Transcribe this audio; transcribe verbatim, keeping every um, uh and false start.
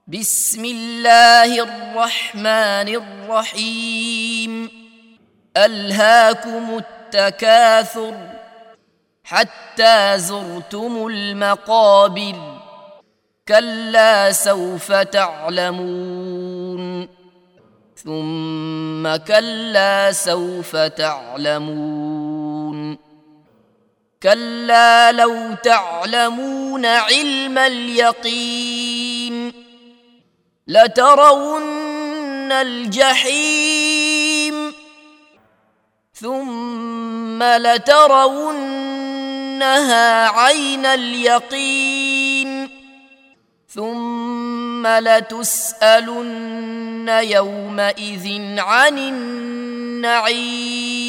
بسم الله الرحمن الرحيم ألهاكم التكاثر حتى زرتم المقابر كلا سوف تعلمون ثم كلا سوف تعلمون كلا لو تعلمون علم اليقين لترون الجحيم ثم لترونها عين اليقين ثم لتسألن يومئذ عن النعيم